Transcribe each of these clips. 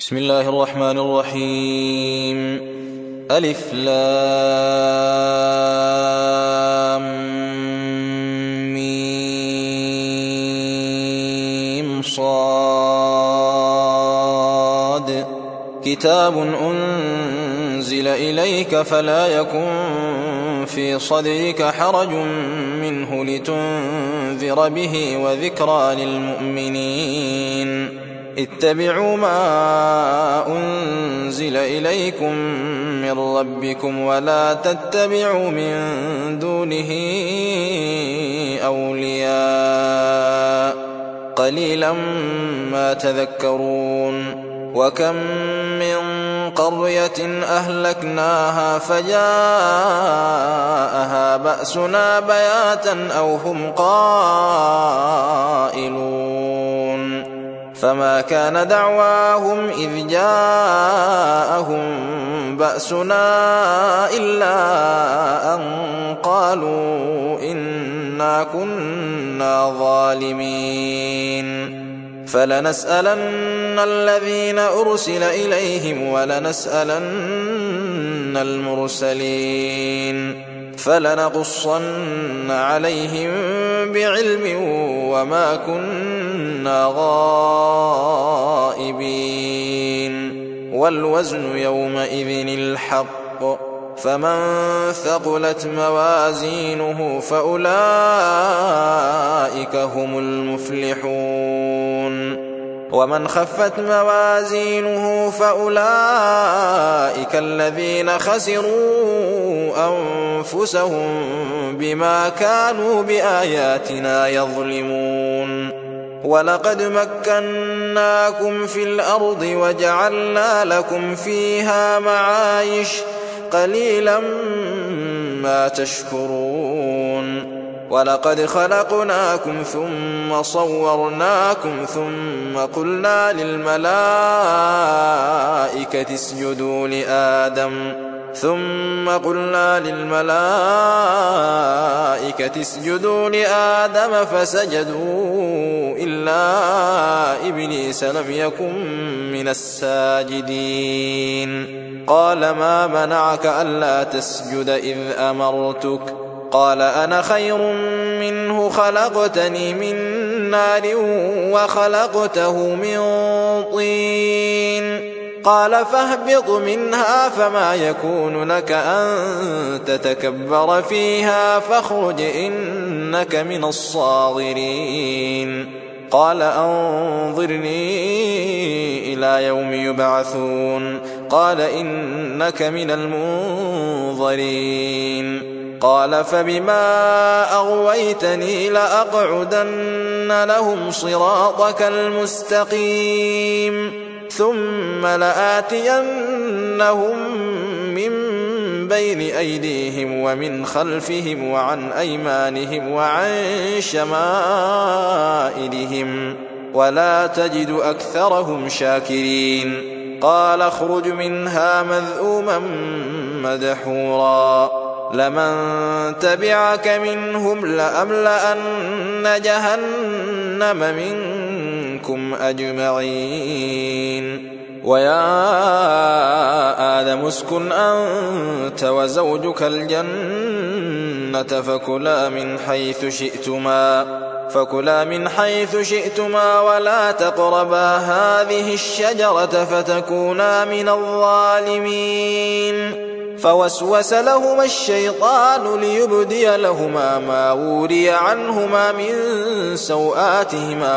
بسم الله الرحمن الرحيم. ألف لام ميم صاد. كتاب أنزل إليك فلا يكن في صدرك حرج منه لتنذر به وذكرى للمؤمنين. اتبعوا ما أنزل إليكم من ربكم ولا تتبعوا من دونه أولياء قليلا ما تذكرون. وكم من قرية أهلكناها فجاءها بأسنا بياتا أو هم قائلون. فما كان دعواهم إذ جاءهم بأسنا إلا أن قالوا إنا كنا ظالمين. فلنسألن الذين أرسل إليهم ولنسألن المرسلين. فلنقصن عليهم بعلم وما كنا غائبين. والوزن يومئذ الحق. فمن ثقلت موازينه فأولئك هم المفلحون. ومن خفت موازينه فأولئك الذين خسروا أنفسهم بما كانوا بآياتنا يظلمون. ولقد مكناكم في الأرض وجعلنا لكم فيها معايش قليلا ما تشكرون. ولقد خلقناكم ثم صورناكم ثم قلنا للملائكة اسجدوا لآدم فسجدوا إلا إبليس لم يكن من الساجدين. قال ما منعك ألا تسجد إذ أمرتك؟ قال أنا خير منه خلقتني من نار وخلقته من طين. قال فاهبط منها فما يكون لك أن تتكبر فيها فاخرج إنك من الصاغرين. قال أنظرني إلى يوم يبعثون. قال إنك من المنظرين. قال فبما أغويتني لأقعدن لهم صراطك المستقيم ثم لآتينهم من بين أيديهم ومن خلفهم وعن أيمانهم وعن شمائلهم ولا تجد أكثرهم شاكرين. قال اخرج منها مذءوما مدحورا لمن تبعك منهم لأملأن جهنم منكم أجمعين. ويا آدم اسكن أنت وزوجك الجنة فكلا من حيث شئتما ولا تقربا هذه الشجرة فتكونا من الظالمين. فوسوس لهما الشيطان ليبدي لهما ما وري عنهما من سوآتهما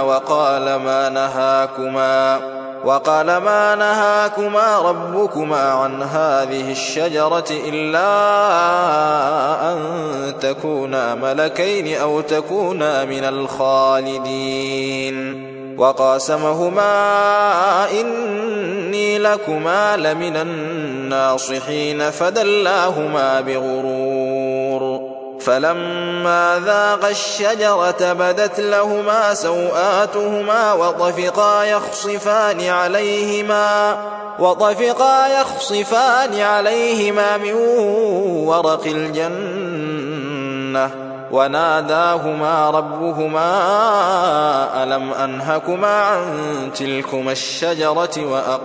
وقال ما نهاكما ربكما عن هذه الشجرة إلا أن تكونا ملكين أو تكونا من الخالدين. وقاسمهما إني لكما لمن الناصحين فدلاهما بغرور. فلما ذاقا الشجرة بدت لهما سوآتهما وطفقا يخصفان عليهما من ورق الجنة وناداهما ربهما ألم أنهكما عن تلكما الشجرة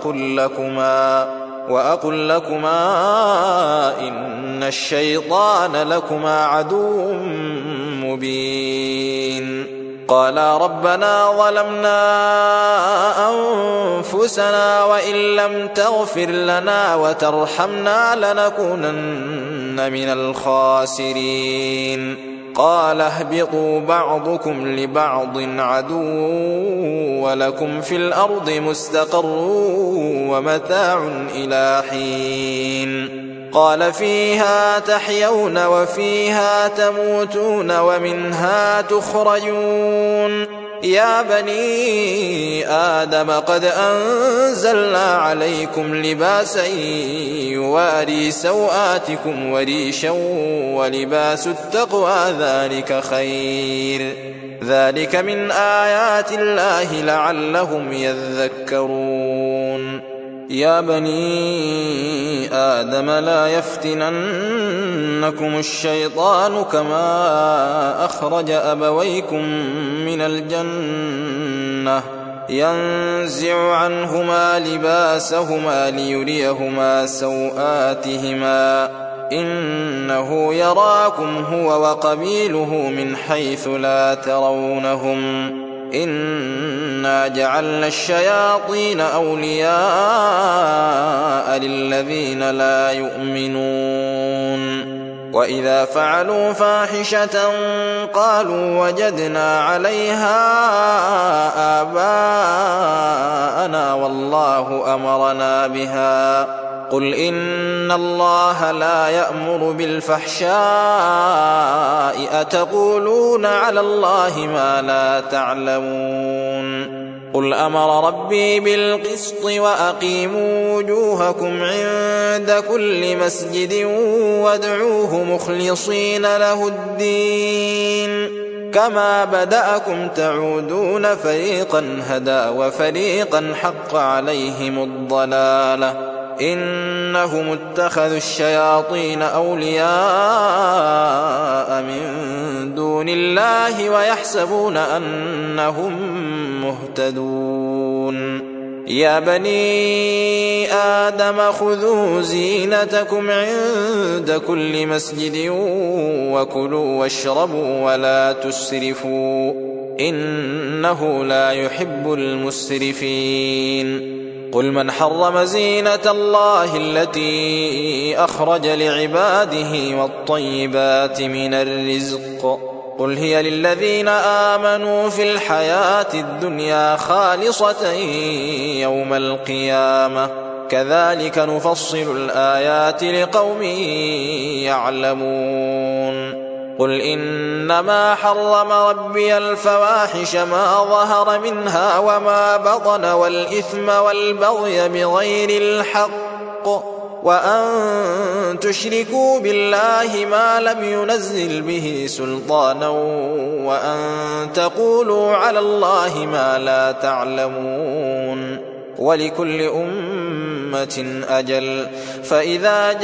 وأقل لكما إن الشيطان لكما عدو مبين قالا ربنا ظلمنا أنفسنا وإن لم تغفر لنا وترحمنا لنكونن من الخاسرين قال اهبطوا بعضكم لبعض عدو ولكم في الأرض مستقر ومتاع إلى حين قال فيها تحيون وفيها تموتون ومنها تخرجون يا بني آدم قد أنزلنا عليكم لباسا يواري سوآتكم وريشا ولباس التقوى ذلك خير ذلك من آيات الله لعلهم يذكرون يا بني آدم لا يفتننكم الشيطان كما أخرج أبويكم من الجنة ينزع عنهما لباسهما ليريهما سوآتهما إنه يراكم هو وقبيله من حيث لا ترونهم إنا جعلنا الشياطين أولياء للذين لا يؤمنون وإذا فعلوا فاحشة قالوا وجدنا عليها آباءنا والله أمرنا بها قل إن الله لا يأمر بالفحشاء أتقولون على الله ما لا تعلمون قل أمر ربي بالقسط وأقيموا وجوهكم عند كل مسجد وادعوه مخلصين له الدين كما بدأكم تعودون فريقا هدى وفريقا حق عليهم الضلالة إنهم اتخذوا الشياطين أولياء من دون الله ويحسبون أنهم مهتدون يا بني آدم خذوا زينتكم عند كل مسجد وكلوا واشربوا ولا تسرفوا إنه لا يحب المسرفين قل من حرم زينة الله التي أخرج لعباده والطيبات من الرزق قل هي للذين آمنوا في الحياة الدنيا خالصة يوم القيامة كذلك نفصل الآيات لقوم يعلمون قل إنما حرم ربي الفواحش ما ظهر منها وما بطن والإثم والبغي بغير الحق وأن تشركوا بالله ما لم ينزل به سلطانا وأن تقولوا على الله ما لا تعلمون ولكل أمة أجل فإذا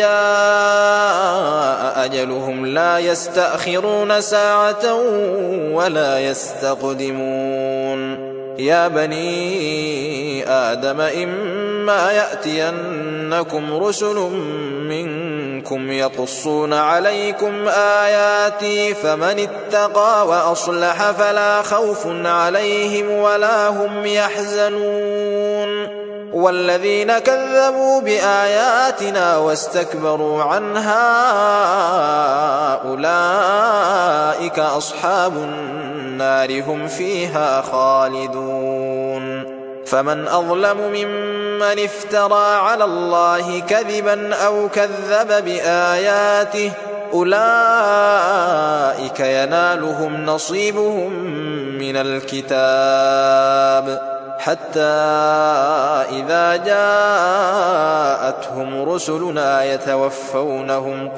جاء أجلهم لا يستأخرون ساعة ولا يستقدمون يا بني آدم إما يأتينكم رسل منكم يقصون عليكم آياتي فمن اتقى وأصلح فلا خوف عليهم ولا هم يحزنون والذين كذبوا بآياتنا واستكبروا عنها أولئك أصحاب النار هم فيها خالدون فمن أظلم ممن افترى على الله كذبا أو كذب بآياته أولئك ينالهم نصيبهم من الكتاب حتى إذا جاءتهم رسلنا يتوفونهم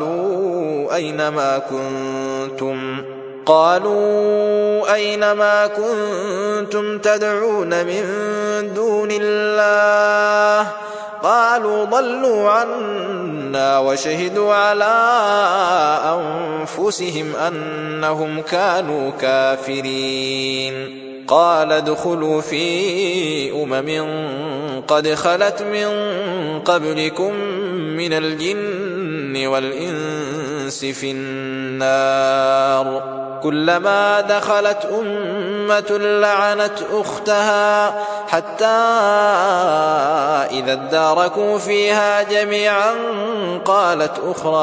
قالوا أينما كنتم تدعون من دون الله قالوا قالوا ضلوا عنا وشهدوا على أنفسهم أنهم كانوا كافرين. قال ادخلوا في قد خلت من قبلكم من الجن والإنس في النار كلما دخلت أمة لعنت أختها حتى إذا اداركوا فيها جميعا قالت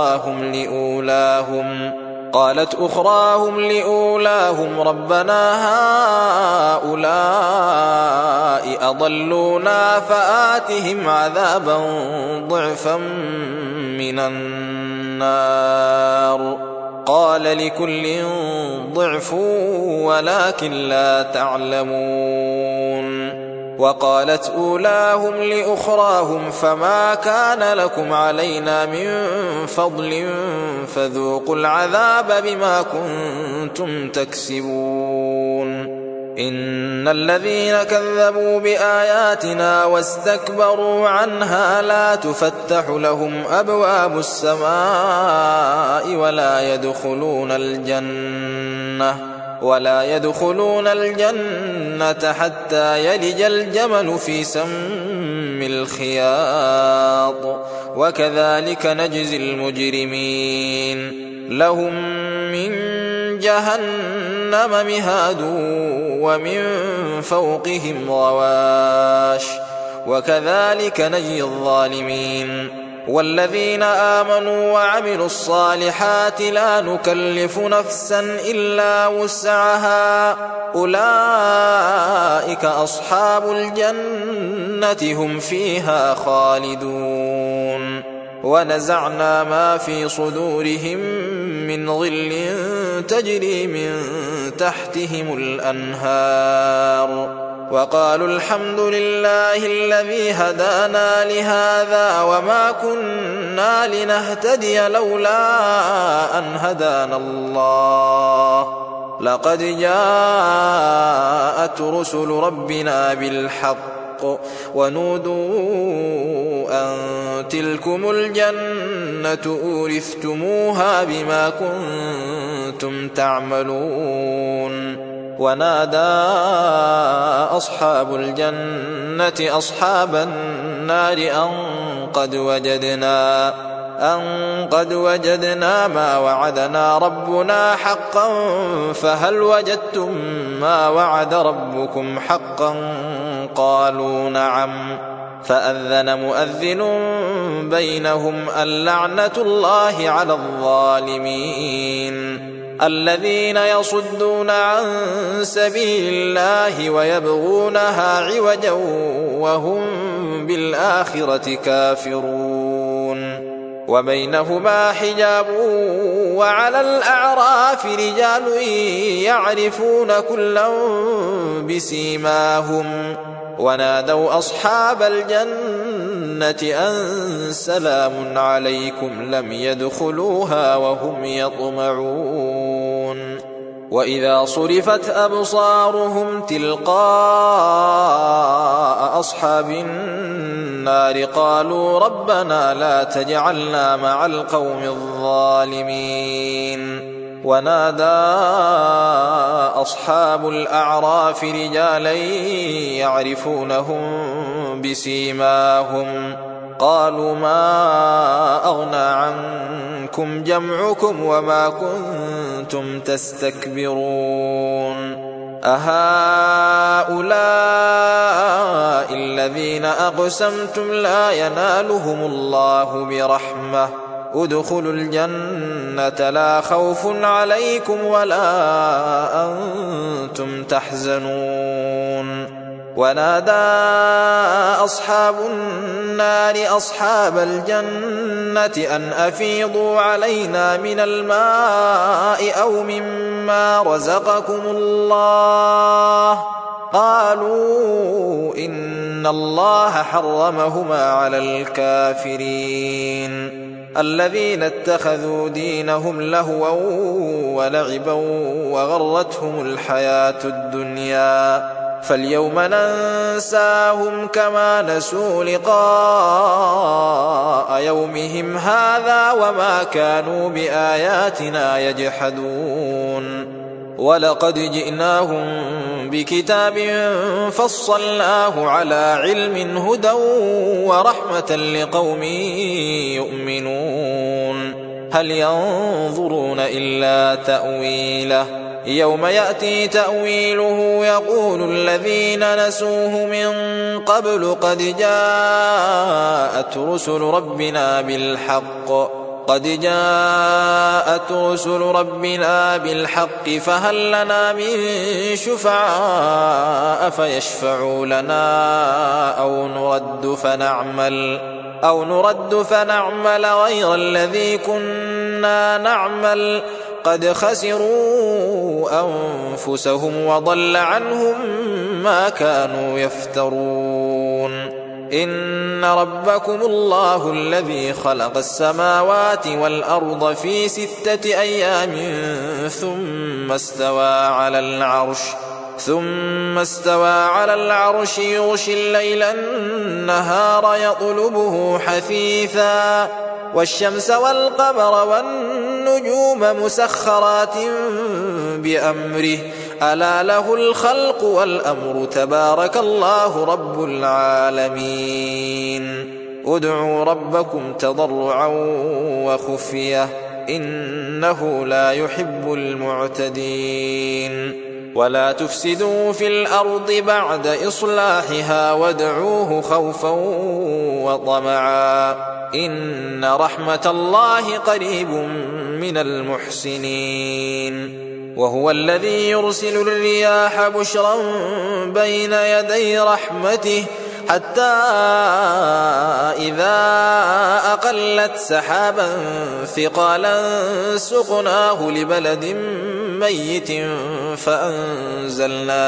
أخراهم لأولاهم ربنا هؤلاء أضلونا فآتهم عذابا ضعفا من النار قال لكل ضعف ولكن لا تعلمون. وقالت أولاهم لأخراهم فما كان لكم علينا من فضل فذوقوا العذاب بما كنتم تكسبون. إن الذين كذبوا بآياتنا واستكبروا عنها لا تفتح لهم أبواب السماء ولا يدخلون الجنة حتى يلج الجمل في سم الخياط وكذلك نجزي المجرمين. لهم من جهنم مهاد ومن فوقهم غواش وكذلك نجزي الظالمين. والذين آمنوا وعملوا الصالحات لا نكلف نفسا إلا وسعها أولئك أصحاب الجنة هم فيها خالدون. ونزعنا ما في صدورهم من غل تجري من تحتهم الأنهار وقالوا الحمد لله الذي هدانا لهذا وما كنا لنهتدي لولا أن هدانا الله لقد جاءت رسل ربنا بالحق ونودوا أن تلكم الجنة أورثتموها بما كنتم تعملون. ونادى أصحاب الجنة أصحاب النار أن قد وجدنا ما وعدنا ربنا حقا فهل وجدتم ما وعد ربكم حقا قالوا نعم فأذن مؤذن بينهم اللعنة الله على الظالمين. الذين يصدون عن سبيل الله ويبغونها عوجا وهم بالآخرة كافرون. وبينهما حجاب وعلى الأعراف رجال يعرفون كلا بسيماهم ونادوا أصحاب الجنة أن سلام عليكم لم يدخلوها وهم يطمعون. وإذا صرفت أبصارهم تلقاء أصحاب النار قالوا ربنا لا تجعلنا مع القوم الظالمين. ونادى أصحاب الأعراف رجالا يعرفونهم بسيماهم قالوا ما أغنى عنكم جمعكم وما كنتم تستكبرون أهؤلاء الذين أقسمتم لا ينالهم الله برحمة ادخلوا الجنة لا خوف عليكم ولا أنتم تحزنون. ونادى أصحاب النار أصحاب الجنة أن أفيضوا علينا من الماء أو مما رزقكم الله قالوا إن الله حرمهما على الكافرين الذين اتخذوا دينهم لهوا ولعبا وغرتهم الحياة الدنيا فاليوم ننساهم كما نسوا لقاء يومهم هذا وما كانوا بآياتنا يجحدون ولقد جئناهم بكتاب فصلناه على علم هدى ورحمة لقوم يؤمنون هل ينظرون إلا تأويله يوم يأتي تأويله يقول الذين نسوه من قبل قد جاءت رسل ربنا بالحق فهل لنا من شفعاء فيشفعوا لنا أو نرد فنعمل غير الذي كنا نعمل قد خسروا أنفسهم وضل عنهم ما كانوا يفترون إن ربكم الله الذي خلق السماوات والأرض في 6 أيام ثم استوى على العرش يغشي الليل النهار يطلبه حثيثا والشمس والقمر والنجوم مسخرات بأمره ألا له الخلق والأمر تبارك الله رب العالمين ادعوا ربكم تضرعا وخفية إنه لا يحب المعتدين ولا تفسدوا في الأرض بعد إصلاحها وادعوه خوفا وطمعا إن رحمة الله قريب من المحسنين وهو الذي يرسل الرياح بشرا بين يدي رحمته حتى إذا أقلت سحابا ثقالا سقناه لبلد ميت فأنزلنا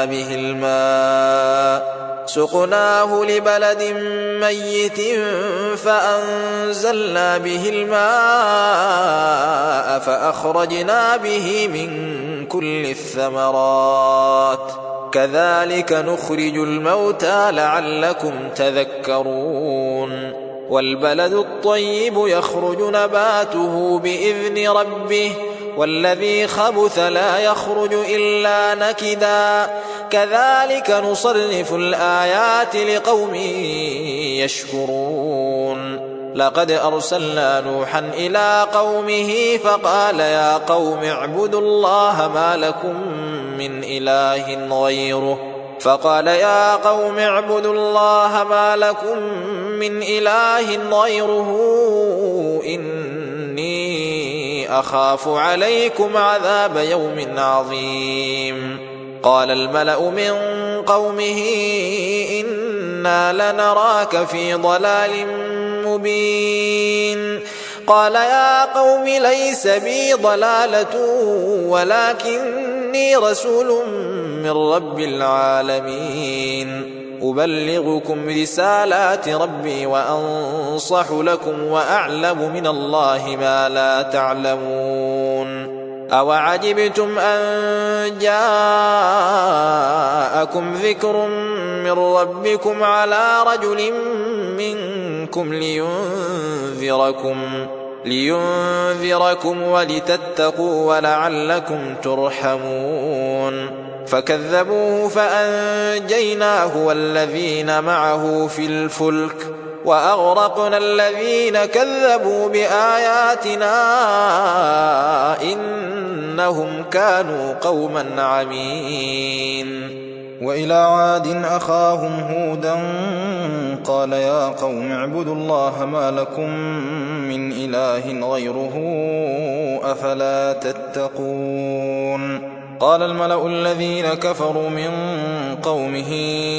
به الماء فأخرجنا به من كل الثمرات كذلك نخرج الموتى لعلكم تذكرون والبلد الطيب يخرج نباته بإذن ربه والذي خبث لا يخرج إلا نكدا كذلك نصرف الآيات لقوم يشكرون لقد أرسلنا نوحا إلى قومه فقال يا قوم اعبدوا الله ما لكم من إله غيره إني أخاف عليكم عذاب يوم عظيم قال الملأ من قومه إنا لنراك في ضلال مبين قال يا قوم ليس بي ضلالة ولكني رسول من رب العالمين أبلغكم رسالات ربي وأنصح لكم وأعلم من الله ما لا تعلمون أوعجبتم أن جاءكم ذكر من ربكم على رجل منكم لينذركم ولتتقوا ولعلكم ترحمون فكذبوه فأنجيناه والذين معه في الفلك وأغرقنا الذين كذبوا بآياتنا إنهم كانوا قوما عمين وإلى عاد أخاهم هودا قال يا قوم اعبدوا الله ما لكم من إله غيره أفلا تتقون قال الملأ الذين كفروا من قومه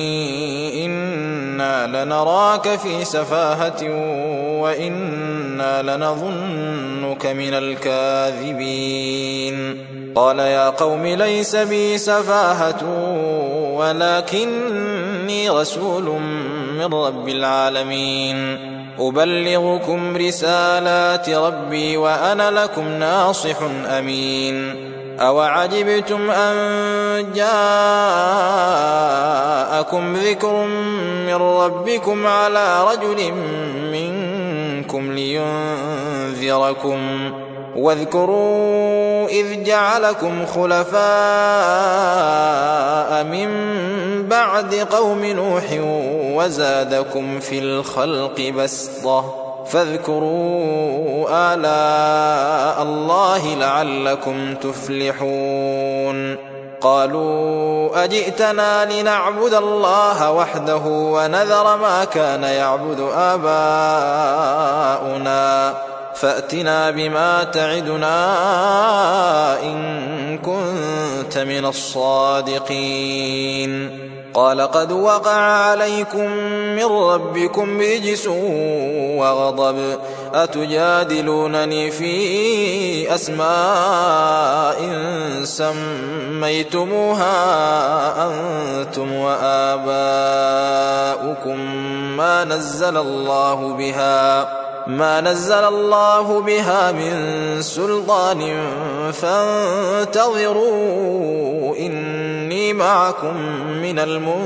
إنا لنراك في سفاهة وإنا لنظنك من الكاذبين قال يا قوم ليس بي سفاهة ولكني رسول من رب العالمين أبلغكم رسالات ربي وأنا لكم ناصح أمين أوعجبتم أن جاءكم ذكر من ربكم على رجل منكم لينذركم واذكروا إذ جعلكم خلفاء من بعد قوم نوح وزادكم في الخلق بسطة فاذكروا آلاء الله لعلكم تفلحون قالوا أجئتنا لنعبد الله وحده ونذر ما كان يعبد آباؤنا فأتنا بما تعدنا إن كنت من الصادقين قال قد وقع عليكم من ربكم رجس وغضب أتجادلونني في أسماء سميتموها أنتم وآباؤكم ما نزل الله بها من سلطان فانتظروا إني معكم من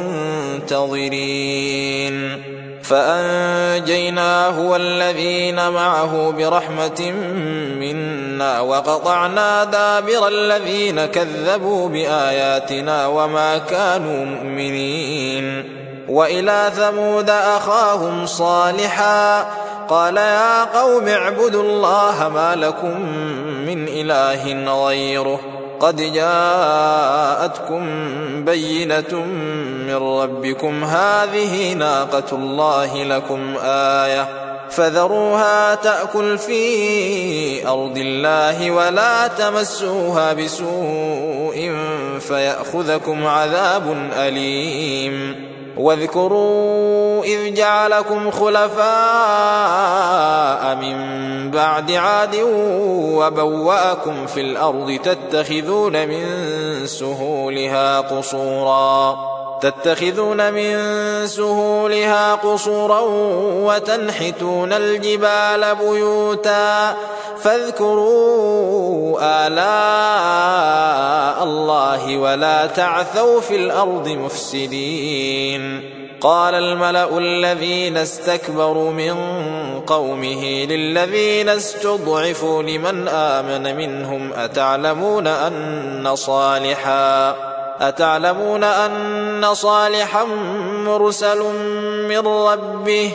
المنتظرين فأنجيناه والذين معه برحمة منا وقطعنا دابر الذين كذبوا بآياتنا وما كانوا مؤمنين وإلى ثمود أخاهم صالحا قال يا قوم اعبدوا الله ما لكم من إله غيره قد جاءتكم بينة من ربكم هذه ناقة الله لكم آية فذروها تأكل في أرض الله ولا تمسوها بسوء فيأخذكم عذاب أليم واذكروا إذ جعلكم خلفاء من بعد عاد وبوأكم في الأرض تتخذون من سهولها قصورا وتنحتون الجبال بيوتا فاذكروا آلاء الله ولا تعثوا في الأرض مفسدين قال الملأ الذين استكبروا من قومه للذين استضعفوا لمن آمن منهم أتعلمون أن صالحا مرسل من ربه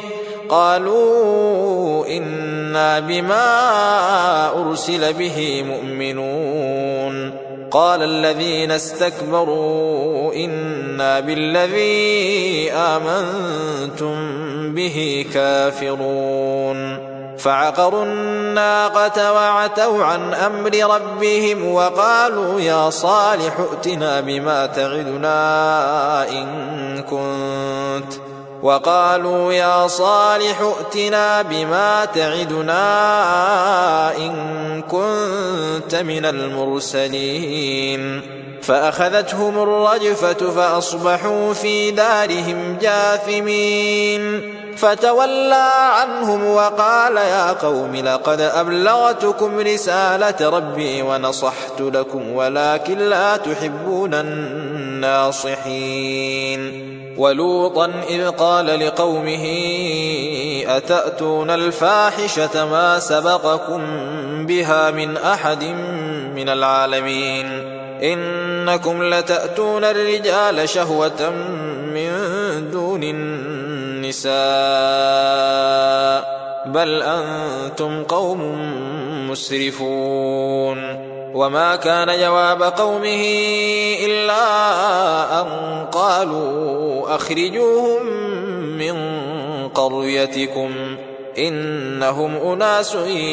قالوا إنا بما أرسل به مؤمنون قال الذين استكبروا إنا بالذي آمنتم به كافرون فعقروا الناقة وعتوا عن أمر ربهم وقالوا يا صالح ائتنا بما تعدنا إن كنت من المرسلين فأخذتهم الرجفة فأصبحوا في دارهم جاثمين فتولى عنهم وقال يا قوم لقد أبلغتكم رسالة ربي ونصحت لكم ولكن لا تحبون الناصحين ولوطا إذ قال لقومه أتأتون الفاحشة ما سبقكم بها من أحد من العالمين إنكم لتأتون الرجال شهوة من دون النساء بل أنتم قوم مسرفون وما كان جواب قومه إلا أن قالوا أخرجوهم من قريتكم إنهم أناس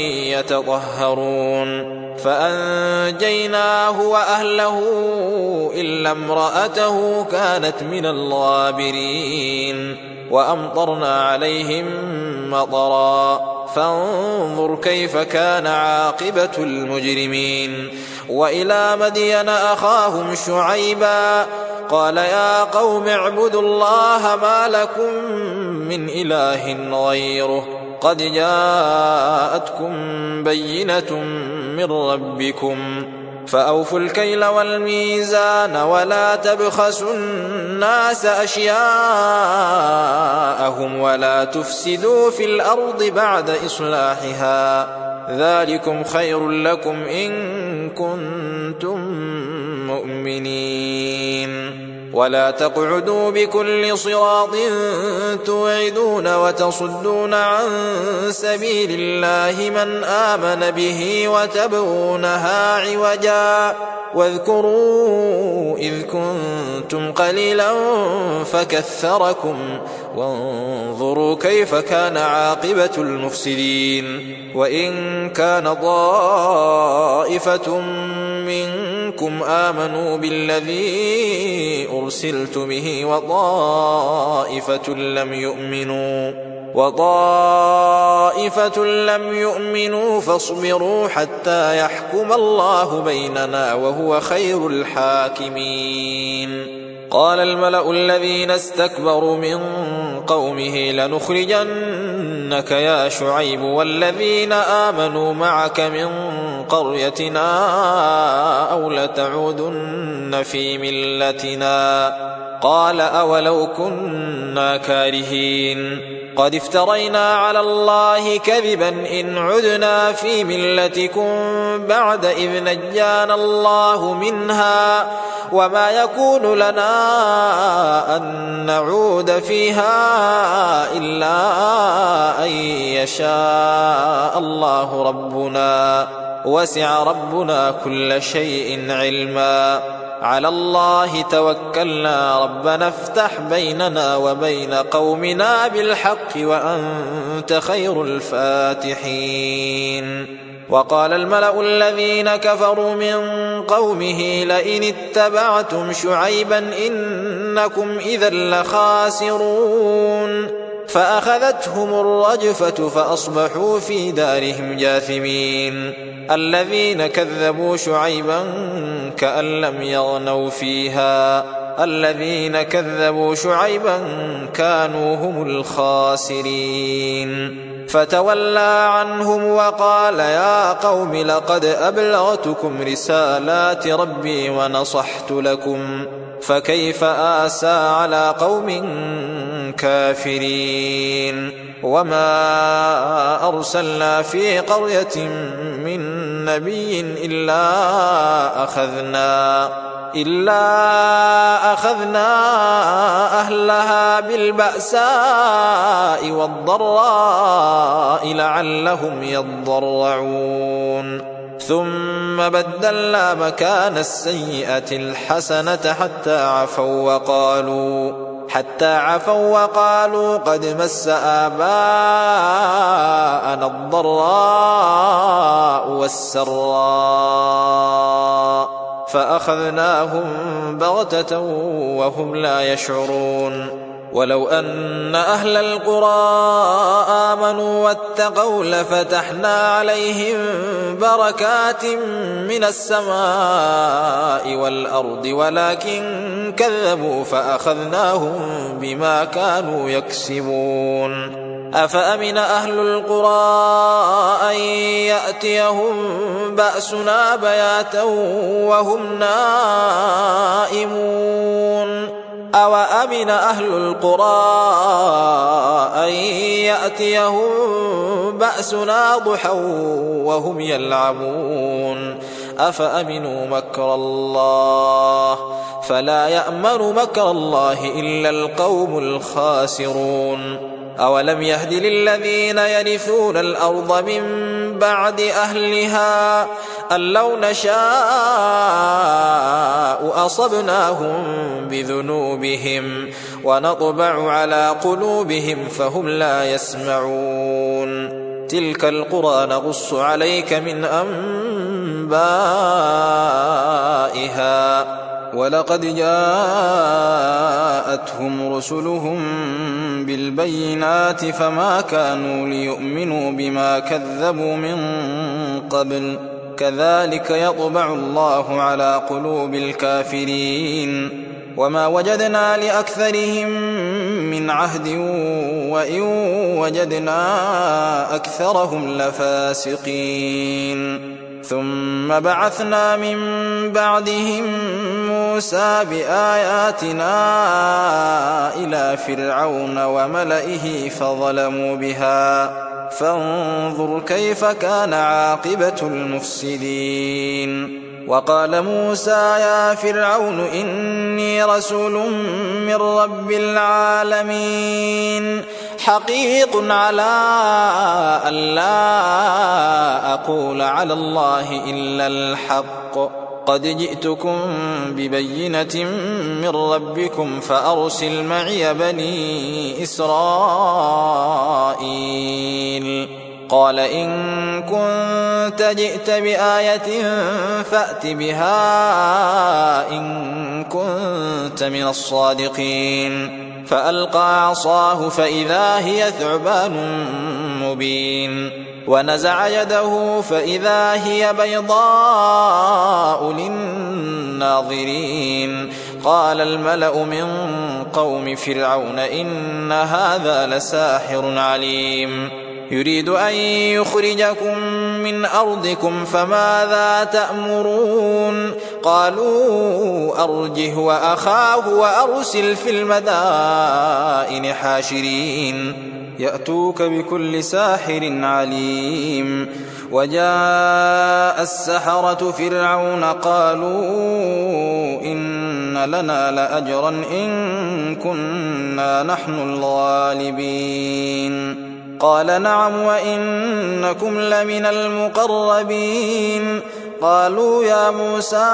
يتطهرون فأنجيناه وأهله إلا امرأته كانت من الغابرين وأمطرنا عليهم مطرا فانظر كيف كان عاقبة المجرمين وإلى مدين أخاهم شعيبا قال يا قوم اعبدوا الله ما لكم من إله غيره قد جاءتكم بينة من ربكم فأوفوا الكيل والميزان ولا تبخسوا الناس أشياءهم ولا تفسدوا في الأرض بعد إصلاحها ذلكم خير لكم إن كنتم مؤمنين ولا تقعدوا بكل صراط توعدون وتصدون عن سبيل الله من آمن به وتبغونها عوجا واذكروا إذ كنتم قليلا فكثركم وانظروا كيف كان عاقبة المفسدين وإن كان طائفة منكم آمنوا بالذي أرسلت به وطائفة لم يؤمنوا فاصبروا حتى يحكم الله بيننا وهو خير الحاكمين قال الملأ الذين استكبروا من قومه لنخرجنك يا شعيب والذين آمنوا معك من قريتنا أو لتعودن في ملتنا قال أولو كنا كارهين قد افترينا على الله كذبا إن عدنا في ملتكم بعد إذ نجانا الله منها وما يكون لنا أن نعود فيها إلا أن يشاء الله ربنا وسع ربنا كل شيء علما على الله توكلنا ربنا افتح بيننا وبين قومنا بالحق وأنت خير الفاتحين وقال الملأ الذين كفروا من قومه لئن اتبعتم شعيبا إنكم إذا لخاسرون فأخذتهم الرجفة فأصبحوا في دارهم جاثمين الذين كذبوا شعيبا كأن لم يغنوا فيها الذين كذبوا شعيبا كانوا هم الخاسرين فتولى عنهم وقال يا قوم لقد أبلغتكم رسالات ربي ونصحت لكم فكيف آسى على قوم كافرين وما أرسلنا في قرية من نبي إلا أخذنا أهلها بالبأساء والضراء لعلهم يضرعون ثم بدلنا مكان السيئة الحسنة حتى عفوا وقالوا قد مس آباءنا الضراء والسراء فأخذناهم بغتة وهم لا يشعرون ولو أن أهل القرى آمنوا واتقوا لفتحنا عليهم بركات من السماء والأرض ولكن كذبوا فأخذناهم بما كانوا يكسبون أفأمن أهل القرى أن يأتيهم بأسنا بياتا وهم نائمون أوأمن أهل القرى أن يأتيهم بأسنا ضحى وهم يلعبون أفأمنوا مكر الله فلا يأمن مكر الله إلا القوم الخاسرون أولم يهد للذين يرثون الأرض من بعد أهلها أن لو نشاء أصبناهم بذنوبهم ونطبع على قلوبهم فهم لا يسمعون تلك القرى نقص عليك من أنبائها ولقد جاءتهم رسلهم بالبينات فما كانوا ليؤمنوا بما كذبوا من قبل كذلك يطبع الله على قلوب الكافرين وما وجدنا لأكثرهم من عهد وإن وجدنا أكثرهم لفاسقين ثم بعثنا من بعدهم موسى بآياتنا إلى فرعون وملئه فظلموا بها فانظر كيف كان عاقبة المفسدين. وقال موسى يا فرعون إني رسول من رب العالمين حقيق على أن لا أقول على الله إلا الحق قد جئتكم ببينة من ربكم فأرسل معي بني إسرائيل. قال إن كنت جئت بآية فأت بها إن كنت من الصادقين. فألقى عصاه فإذا هي ثعبان مبين ونزع يده فإذا هي بيضاء للناظرين. قال الملأ من قوم فرعون إن هذا لساحر عليم يريد أن يخرجكم من أرضكم فماذا تأمرون. قالوا أرجه وأخاه وأرسل في المدائن حاشرين يأتوك بكل ساحر عليم. وجاء السحرة فرعون قالوا إن لنا لأجرا إن كنا نحن الغالبين. قال نعم وإنكم لمن المقربين. قالوا يا موسى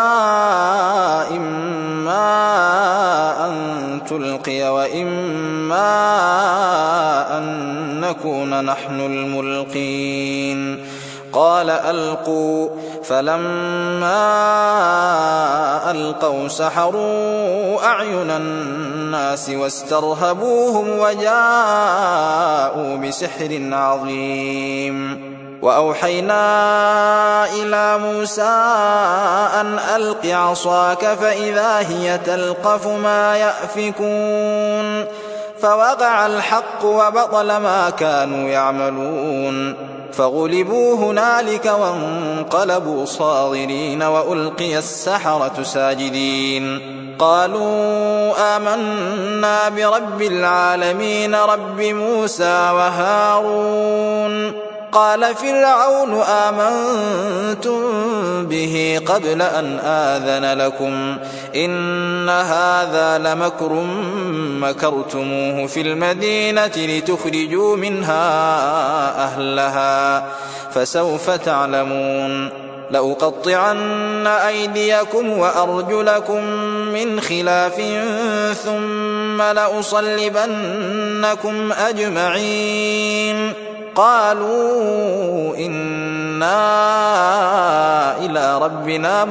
إما أن تلقي وإما أن نكون نحن الملقين. قال ألقوا فلما ألقوا سحروا أعين الناس واسترهبوهم وجاءوا بسحر عظيم. وأوحينا إلى موسى أن ألق عصاك فإذا هي تلقف ما يأفكون. فوقع الحق وبطل ما كانوا يعملون فغلبوا هنالك وانقلبوا صاغرين وألقي السحرة ساجدين. قالوا آمنا برب العالمين رب موسى وهارون. قال فرعون آمنتم به قبل أن آذن لكم إن هذا لمكر مكرتموه في المدينة لتخرجوا منها أهلها فسوف تعلمون. لأقطعن أيديكم وأرجلكم من خلاف ثم لأصلبنكم أجمعين. قالوا إنا إلى ربنا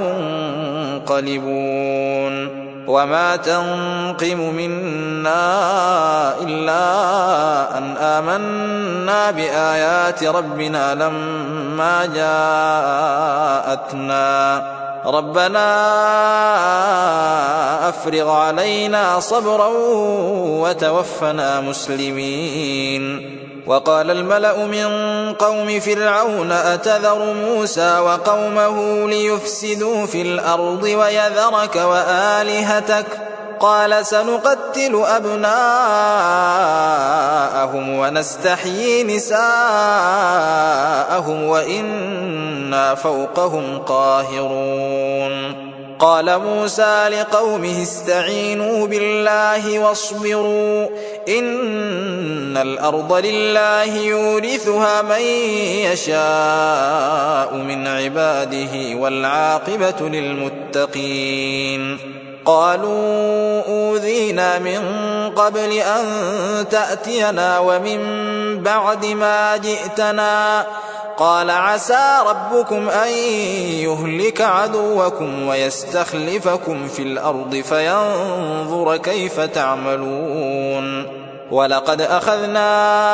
منقلبون. وما تنقم منا إلا أن آمنا بآيات ربنا لما جاءتنا ربنا أفرغ علينا صبرا وتوفنا مسلمين. وقال الملأ من قوم فرعون أتذر موسى وقومه ليفسدوا في الأرض ويذرك وآلهتك قال سنقتل أبناءهم ونستحيي نساءهم وإنا فوقهم قاهرون. قال موسى لقومه استعينوا بالله واصبروا إن الأرض لله يورثها من يشاء من عباده والعاقبة للمتقين. قالوا أوذينا من قبل أن تأتينا ومن بعد ما جئتنا قال عسى ربكم أن يهلك عدوكم ويستخلفكم في الأرض فينظر كيف تعملون. ولقد أخذنا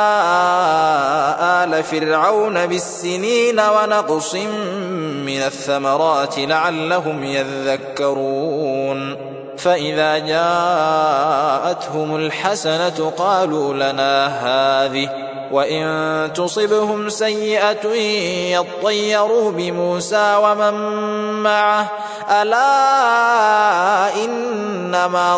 آل فرعون بالسنين ونقص من الثمرات لعلهم يذكرون. فإذا جاءتهم الحسنة قالوا لنا هذه وإن تصبهم سيئة يطيروا بموسى ومن معه ألا إنما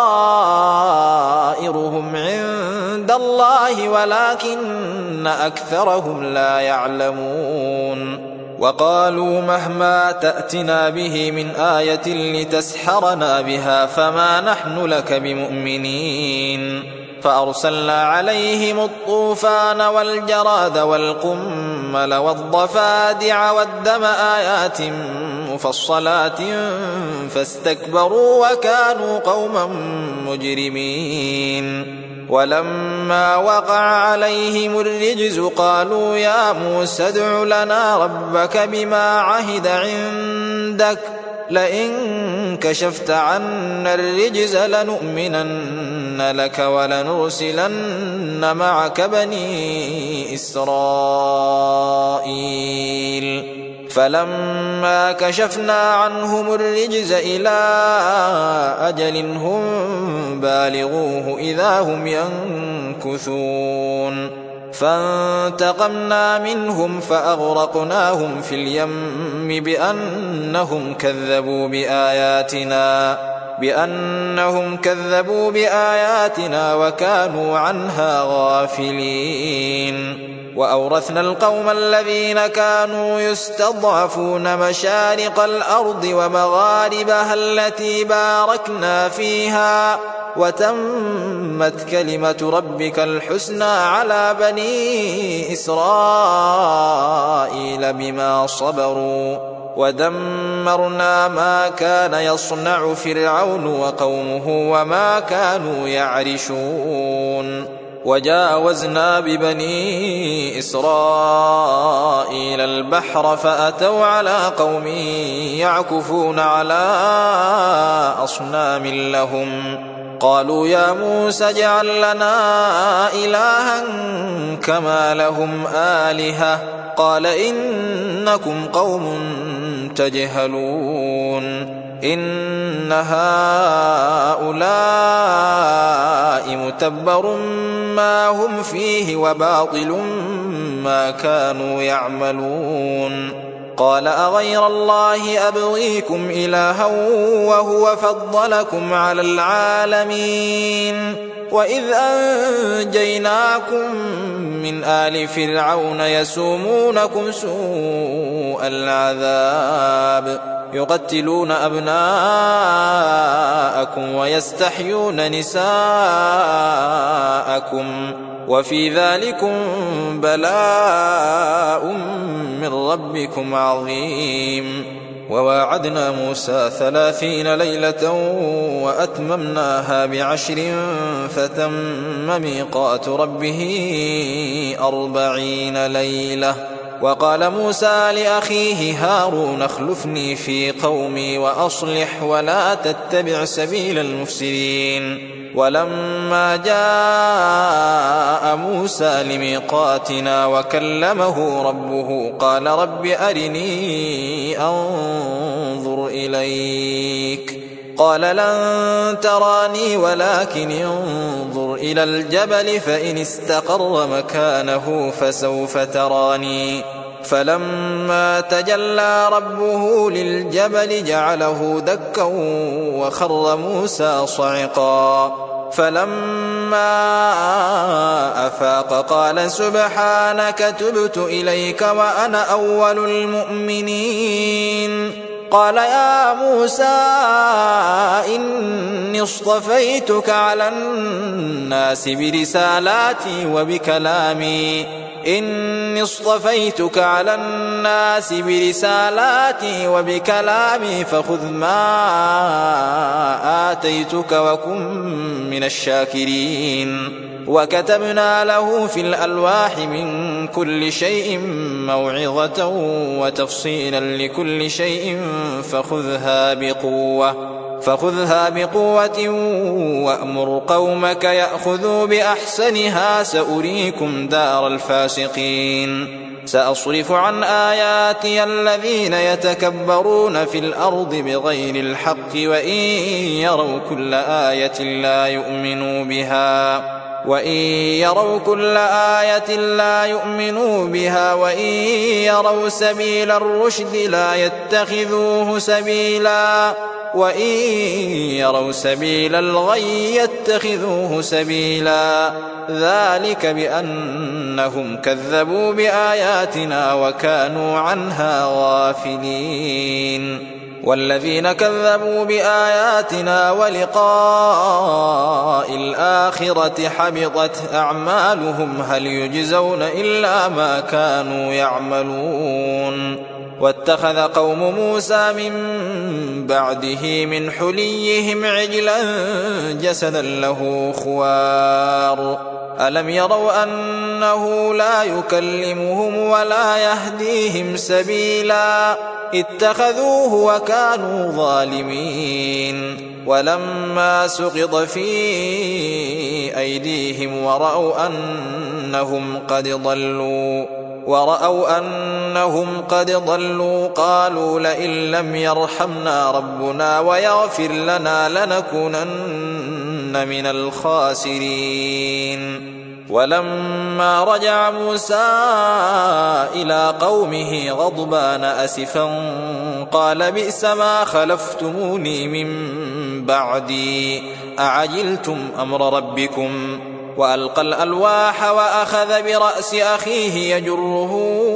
طائرهم عند الله ولكن أكثرهم لا يعلمون وقالوا مهما تأتنا به من آية لتسحرنا بها فما نحن لك بمؤمنين فأرسلنا عليهم الطوفان والجراد والقمل والضفادع والدم آيات مفصلات فاستكبروا وكانوا قوما مجرمين ولما وقع عليهم الرجز قالوا يا موسى ادع لنا ربك بما عهد عندك لئن كشفت عنا الرجز لنؤمنن لك ولنرسلن معك بني إسرائيل فلما كشفنا عنهم الرجز إلى أجل هم بالغوه إذا هم ينكثون فانتقمنا منهم فأغرقناهم في اليم بأنهم كذبوا بآياتنا وكانوا عنها غافلين وأورثنا القوم الذين كانوا يستضعفون مشارق الأرض ومغاربها التي باركنا فيها وتمت كلمة ربك الحسنى على بني إسرائيل بما صبروا ودمرنا ما كان يصنع فرعون وقومه وما كانوا يعرشون وجاوزنا ببني إسرائيل البحر فأتوا على قوم يعكفون على أصنام لهم قالوا يا موسى اجعل لنا إلها كما لهم آلهة قال إنكم قوم تجهلون إن هؤلاء متبر ما هم فيه وباطل ما كانوا يعملون قال أغير الله أبغيكم إلها وهو فضلكم على العالمين وإذ أنجيناكم من آل فرعون يسومونكم سوء العذاب يقتلون أبناءكم ويستحيون نساءكم وفي ذلكم بلاء من ربكم عظيم وواعدنا موسى 30 ليلة وأتممناها ب10 فتم ميقات ربه 40 ليلة وقال موسى لأخيه هارون اخلفني في قومي وأصلح ولا تتبع سبيل المفسدين ولما جاء موسى لميقاتنا وكلمه ربه قال رب أرني أنظر إليك قال لن تراني ولكن انظر إلى الجبل فإن استقر مكانه فسوف تراني فلما تجلى ربه للجبل جعله دكا وخر موسى صعقا فلما أفاق قال سبحانك تبت إليك وأنا أول المؤمنين قال يا موسى إني اصطفيتك على الناس برسالاتي وبكلامي فخذ ما آتيتك وكن من الشاكرين وكتبنا له في الألواح من كل شيء موعظة وتفصيلا لكل شيء فخذها بقوة وأمر قومك يأخذوا بأحسنها سأريكم دار الفاسقين سأصرف عن آياتي الذين يتكبرون في الأرض بغير الحق وإن يروا كل آية لا يؤمنوا بها وإن يروا سبيل الرشد لا يتخذوه سبيلا وإن يروا سبيل الغي يتخذوه سبيلا ذلك بأنهم كذبوا بآياتنا وكانوا عنها غافلين والذين كذبوا بآياتنا ولقاء الآخرة حبطت أعمالهم هل يجزون إلا ما كانوا يعملون واتخذ قوم موسى من بعده من حليهم عجلا جسدا له خوار ألم يروا أنه لا يكلمهم ولا يهديهم سبيلا اتخذوه وكانوا ظالمين ولما سقط في أيديهم ورأوا أنهم قد ضلوا قالوا لئن لم يرحمنا ربنا ويغفر لنا لنكونن من الخاسرين ولما رجع موسى إلى قومه غضبان أسفا قال بئس ما خلفتموني من بعدي أعجلتم أمر ربكم وألقى الألواح وأخذ برأس أخيه يجره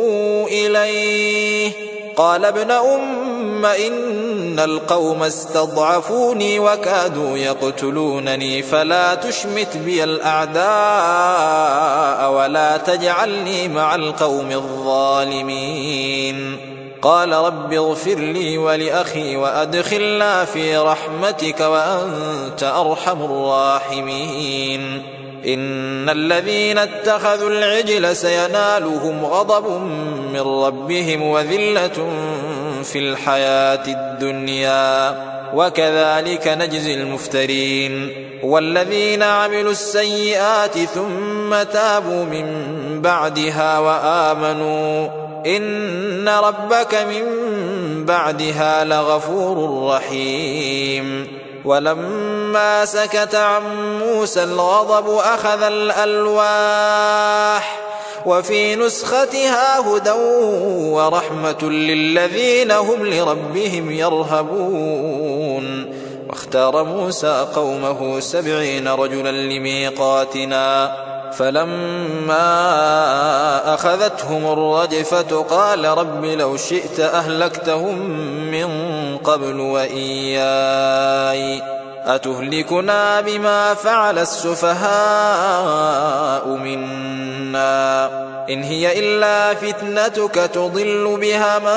إليه قال ابن أم إن القوم استضعفوني وكادوا يقتلونني فلا تشمت بي الأعداء ولا تجعلني مع القوم الظالمين قال رب اغفر لي ولأخي وأدخلنا في رحمتك وأنت أرحم الراحمين إن الذين اتخذوا العجل سينالهم غضب من ربهم وذلة في الحياة الدنيا وكذلك نجزي المفترين والذين عملوا السيئات ثم تابوا من بعدها وآمنوا إن ربك من بعدها لغفور رحيم ولما سكت عن موسى الغضب أخذ الألواح وفي نسختها هدى ورحمة للذين هم لربهم يرهبون واختار موسى قومه 70 رجلا لميقاتنا فلما أخذتهم الرجفة قال رب لو شئت أهلكتهم من قبل وإياي أتهلكنا بما فعل السفهاء منا إن هي إلا فتنتك تضل بها من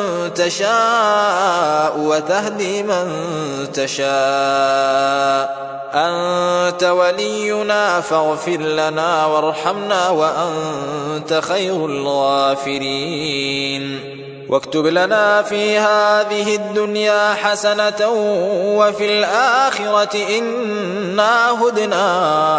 تشاء وتهدي من تشاء أنت ولينا فاغفر لنا وارحمنا وأنت خير الغافرين واكتب لنا في هذه الدنيا حسنة وفي الآخرة إنا هدنا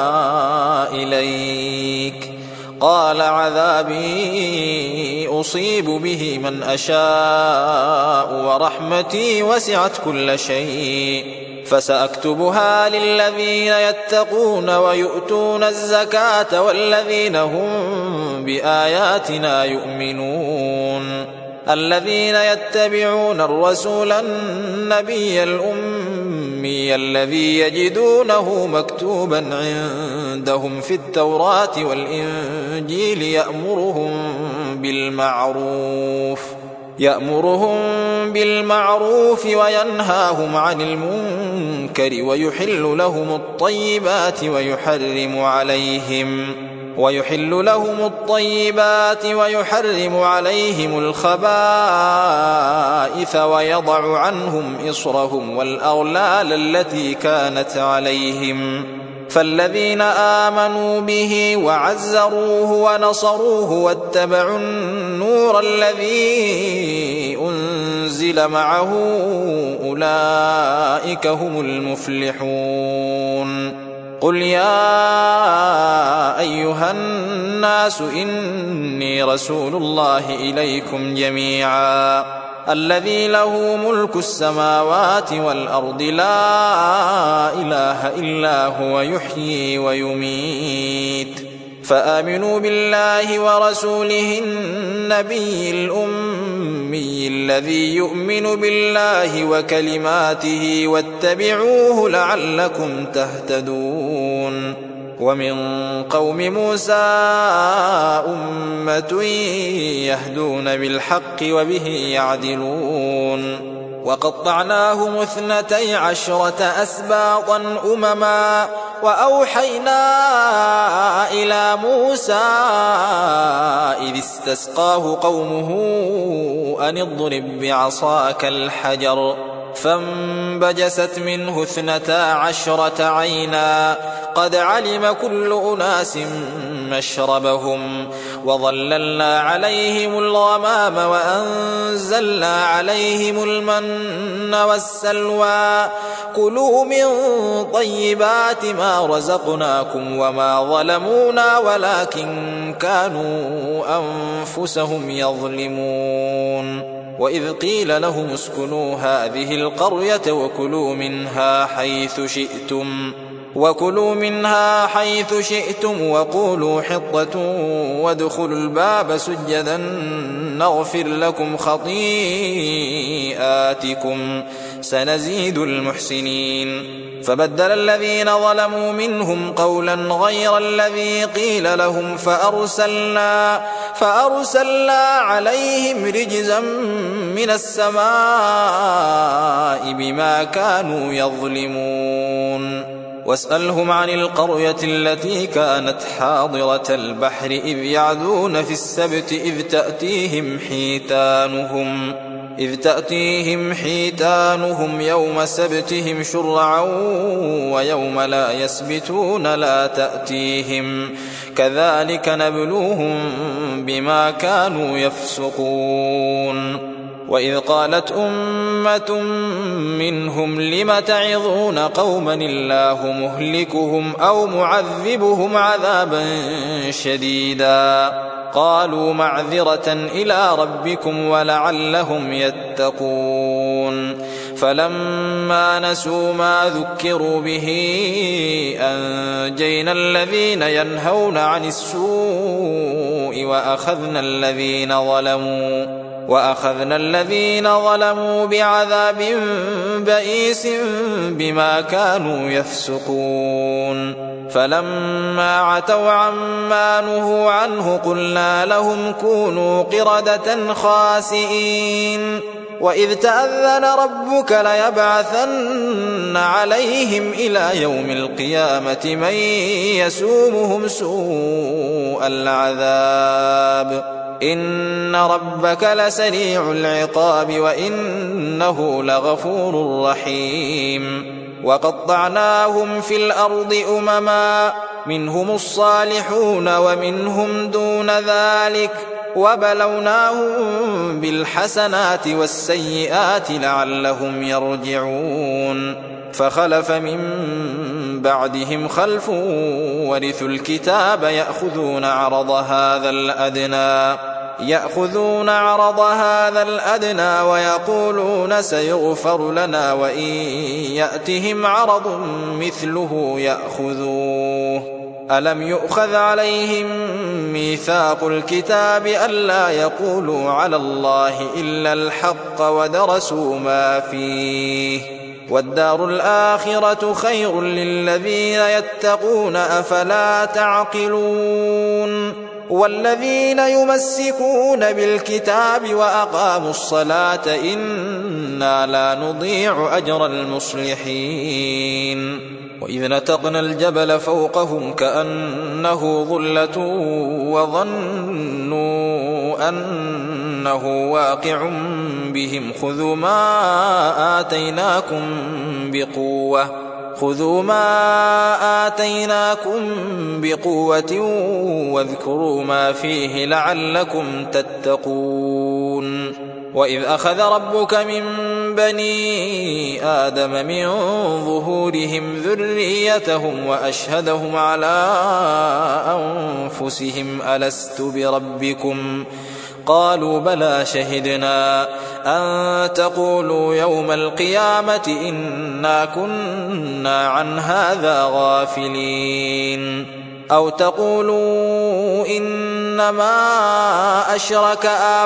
إليك قال عذابي أصيب به من أشاء ورحمتي وسعت كل شيء فسأكتبها للذين يتقون ويؤتون الزكاة والذين هم بآياتنا يؤمنون الذين يتبعون الرسول النبي الأمي الذي يجدونه مكتوبا عندهم في التوراة والإنجيل يأمرهم بالمعروف وينهاهم عن المنكر ويحل لهم الطيبات ويحرم عليهم الخبائث ويضع عنهم إصرهم والأغلال التي كانت عليهم فالذين آمنوا به وعزروه ونصروه واتبعوا النور الذي أنزل معه أولئك هم المفلحون قل يا أيها الناس إني رسول الله إليكم جميعا الذي له ملك السماوات والأرض لا إله إلا هو يحيي ويميت فآمنوا بالله ورسوله النبي الأمي الذي يؤمن بالله وكلماته واتبعوه لعلكم تهتدون ومن قوم موسى أمة يهدون بالحق وبه يعدلون وقطعناهم 12 أسباطا أمما وأوحينا إلى موسى إذ استسقاه قومه أن اضرب بعصاك الحجر فانبجست منه 12 عينا قد علم كل أناس مشربهم وظللنا عليهم الغمام وأنزلنا عليهم المن والسلوى كلوا من طيبات ما رزقناكم وما ظلمونا ولكن كانوا أنفسهم يظلمون وإذ قيل لهم اسكنوا هذه القرية وكلوا منها حيث شئتم وقولوا حطة وادخلوا الباب سجدا نغفر لكم خطيئاتكم سنزيد المحسنين فبدل الذين ظلموا منهم قولا غير الذي قيل لهم فأرسلنا عليهم رجزا من السماء بما كانوا يظلمون واسألهم عن القرية التي كانت حاضرة البحر إذ يعدون في السبت إذ تأتيهم حيتانهم يوم سبتهم شرعا ويوم لا يسبتون لا تأتيهم كذلك نبلوهم بما كانوا يفسقون وإذ قالت أمة منهم لم تعظون قوما الله مهلكهم أو معذبهم عذابا شديدا قالوا معذرة إلى ربكم ولعلهم يتقون فلما نسوا ما ذكروا به أنجينا الذين ينهون عن السوء وأخذنا الذين ظلموا بعذاب بئيس بما كانوا يفسقون فلما عتوا عما نهوا عنه قلنا لهم كونوا قردة خاسئين وإذ تأذن ربك ليبعثن عليهم إلى يوم القيامة من يسومهم سوء العذاب إن ربك لسريع العقاب وإنه لغفور رحيم وقطعناهم في الأرض أمما منهم الصالحون ومنهم دون ذلك وبلوناهم بالحسنات والسيئات لعلهم يرجعون فخلف من بعدهم خلف ورثوا الكتاب يأخذون عرض هذا الأدنى ويقولون سيغفر لنا وإن يأتهم عرض مثله يأخذوه ألم يؤخذ عليهم ميثاق الكتاب ألا يقولوا على الله إلا الحق ودرسوا ما فيه والدار الآخرة خير للذين يتقون أفلا تعقلون والذين يمسكون بالكتاب وأقاموا الصلاة إنا لا نضيع أجر المصلحين وإذ نتقنا الجبل فوقهم كأنه ظلة وظنوا أنه واقع بهم خذوا ما آتيناكم بقوة خذوا ما آتيناكم بقوة واذكروا ما فيه لعلكم تتقون وإذ أخذ ربك من بني آدم من ظهورهم ذريتهم وأشهدهم على أنفسهم ألست بربكم قالوا بلى شهدنا أن تقولوا يوم القيامة إنا كنا عن هذا غافلين أو تقولوا إنما أشرك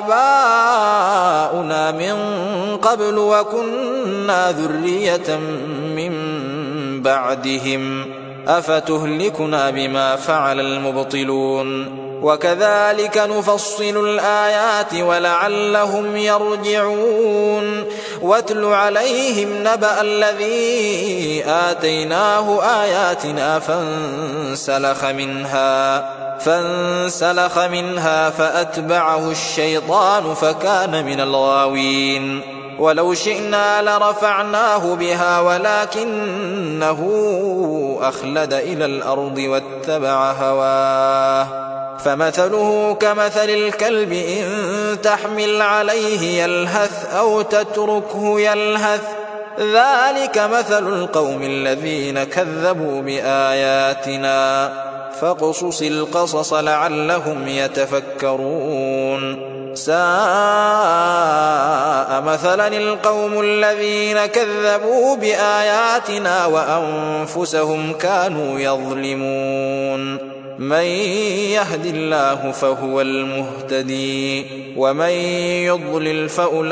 آباؤنا من قبل وكنا ذرية من بعدهم أفتهلكنا بما فعل المبطلون وكذلك نفصل الآيات ولعلهم يرجعون واتل عليهم نبأ الذي آتيناه آياتنا فانسلخ منها فأتبعه الشيطان فكان من الغاوين ولو شئنا لرفعناه بها ولكنه أخلد إلى الأرض واتبع هواه فمثله كمثل الكلب إن تحمل عليه يلهث أو تتركه يلهث ذلك مثل القوم الذين كذبوا بآياتنا فاقصص القصص لعلهم يتفكرون ساء مثلا القوم الذين كذبوا بآياتنا وأنفسهم كانوا يظلمون من يهد الله فهو المهتدي ومن يضلل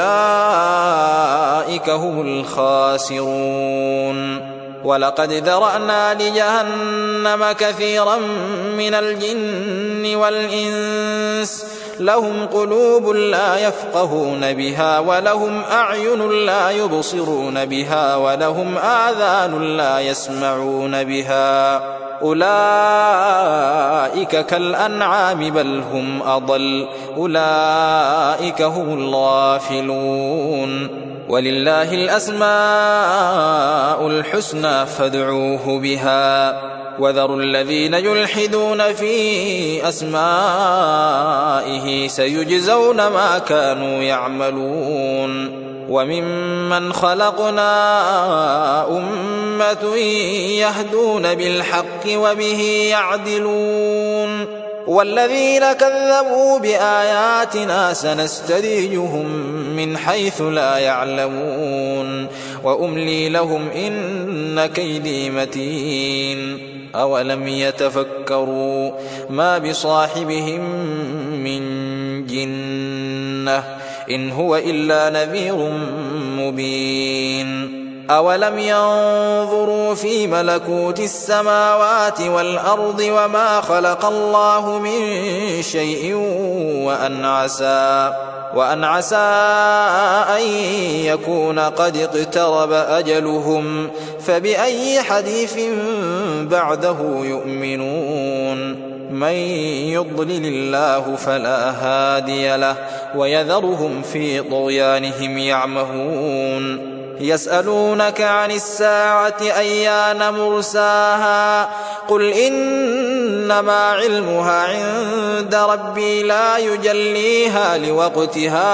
فأولئك هم الخاسرون ولقد ذرأنا لجهنم كثيرا من الجن والإنس لهم قلوب لا يفقهون بها ولهم أعين لا يبصرون بها ولهم آذان لا يسمعون بها أولئك كالأنعام بل هم أضل أولئك هم الغافلون ولله الأسماء الحسنى فادعوه بها وذروا الذين يلحدون في أسمائه سيجزون ما كانوا يعملون وممن خلقنا أمة يهدون بالحق وبه يعدلون والذين كذبوا بآياتنا سنستدرجهم من حيث لا يعلمون وأملي لهم إن كيدي متين أولم يتفكروا ما بصاحبهم من جنة إن هو إلا نذير مبين أولم ينظروا في ملكوت السماوات والأرض وما خلق الله من شيء وأن عسى أن يكون قد اقترب أجلهم فبأي حديث بعده يؤمنون من يضلل الله فلا هادي له ويذرهم في طغيانهم يعمهون يسألونك عن الساعة أيان مرساها قل إنما علمها عند ربي لا يجليها لوقتها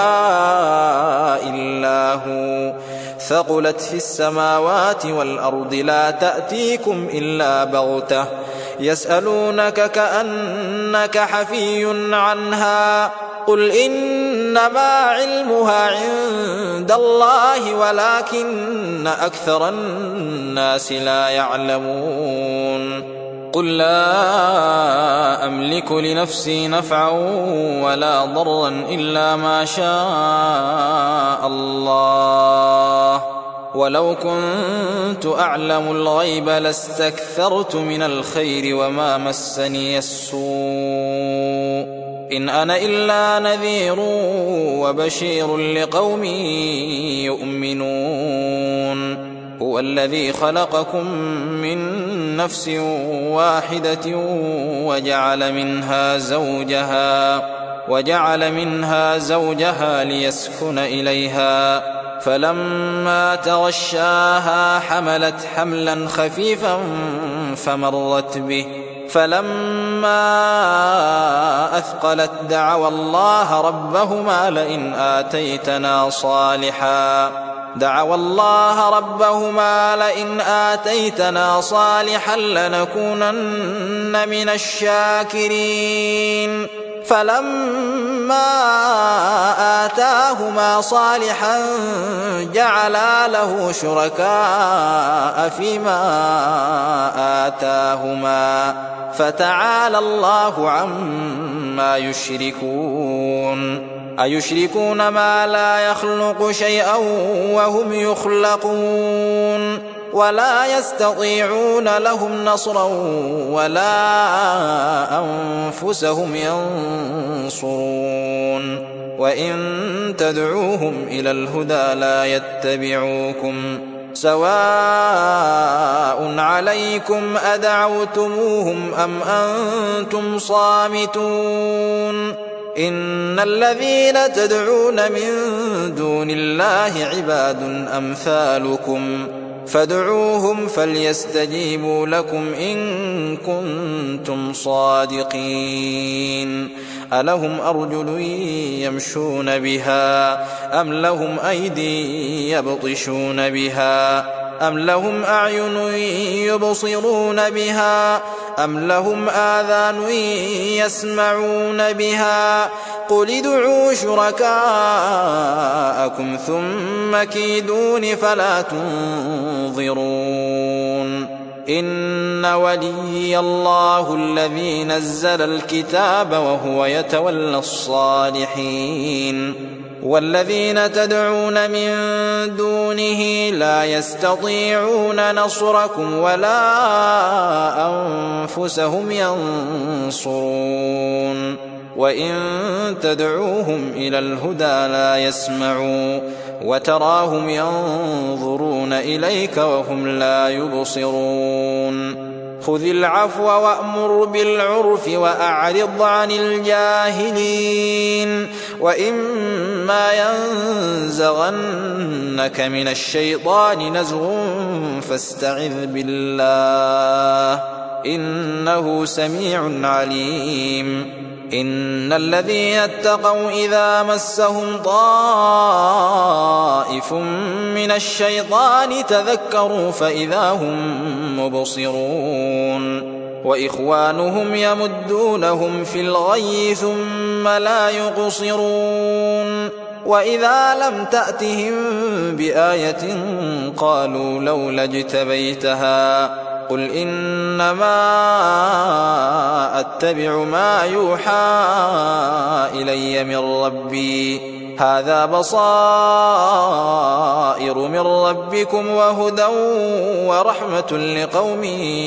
إلا هو ثقلت في السماوات والأرض لا تأتيكم إلا بغتة يسألونك كأنك حفي عنها قل إنما علمها عند الله ولكن أكثر الناس لا يعلمون قل لا أملك لنفسي نفعا ولا ضرا إلا ما شاء الله ولو كنت أعلم الغيب لاستكثرت من الخير وما مسني السوء إن أنا إلا نذير وبشير لقوم يؤمنون هو الذي خلقكم من نفس واحدة وجعل منها زوجها ليسكن إليها فلما تغشاها حملت حملا خفيفا فمرت به فلما أثقلت دعوا الله ربهما لئن آتيتنا صالحا لنكونن من الشاكرين فلما آتاهما صالحا جعلا له شركاء فيما آتاهما فتعالى الله عما يشركون أيشركون ما لا يخلق شيئا وهم يخلقون ولا يستطيعون لهم نصرا ولا أنفسهم ينصرون وإن تدعوهم إلى الهدى لا يتبعوكم سواء عليكم أدعوتموهم أم أنتم صامتون إن الذين تدعون من دون الله عباد أمثالكم فادعوهم فليستجيبوا لكم إن كنتم صادقين ألهم أرجل يمشون بها أم لهم أيدي يبطشون بها أم لهم أعين يبصرون بها أم لهم آذان يسمعون بها قل ادعوا شركاءكم ثم كيدون فلا تنظرون إن وليي الله الذي نزل الكتاب وهو يتولى الصالحين والذين تدعون من دونه لا يستطيعون نصركم ولا أنفسهم ينصرون وإن تدعوهم إلى الهدى لا يسمعوا وتراهم ينظرون إليك وهم لا يبصرون خذ العفو وأمر بالعرف وأعرض عن الجاهلين وإما ينزغنك من الشيطان نزغ فاستعذ بالله إنه سميع عليم إن الذين اتقوا إذا مسهم طائف من الشيطان تذكروا فإذا هم مبصرون وإخوانهم يمدونهم في الغي ثم لا يقصرون وإذا لم تأتهم بآية قالوا لولا اجتبيتها قل إنما أتبع ما يوحى إلي من ربي هذا بصائر من ربكم وهدى ورحمة لقوم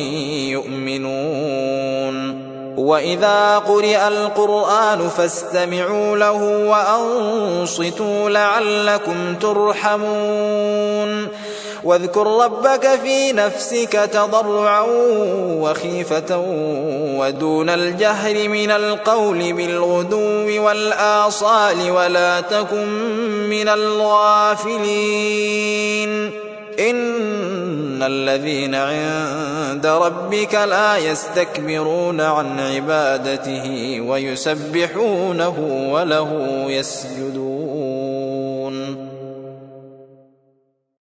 يؤمنون وإذا قرئ القرآن فاستمعوا له وأنصتوا لعلكم ترحمون واذكر ربك في نفسك تضرعا وخيفة ودون الجهر من القول بالغدو والآصال ولا تكن من الغافلين إن الذين عند ربك لا يستكبرون عن عبادته ويسبحونه وله يسجدون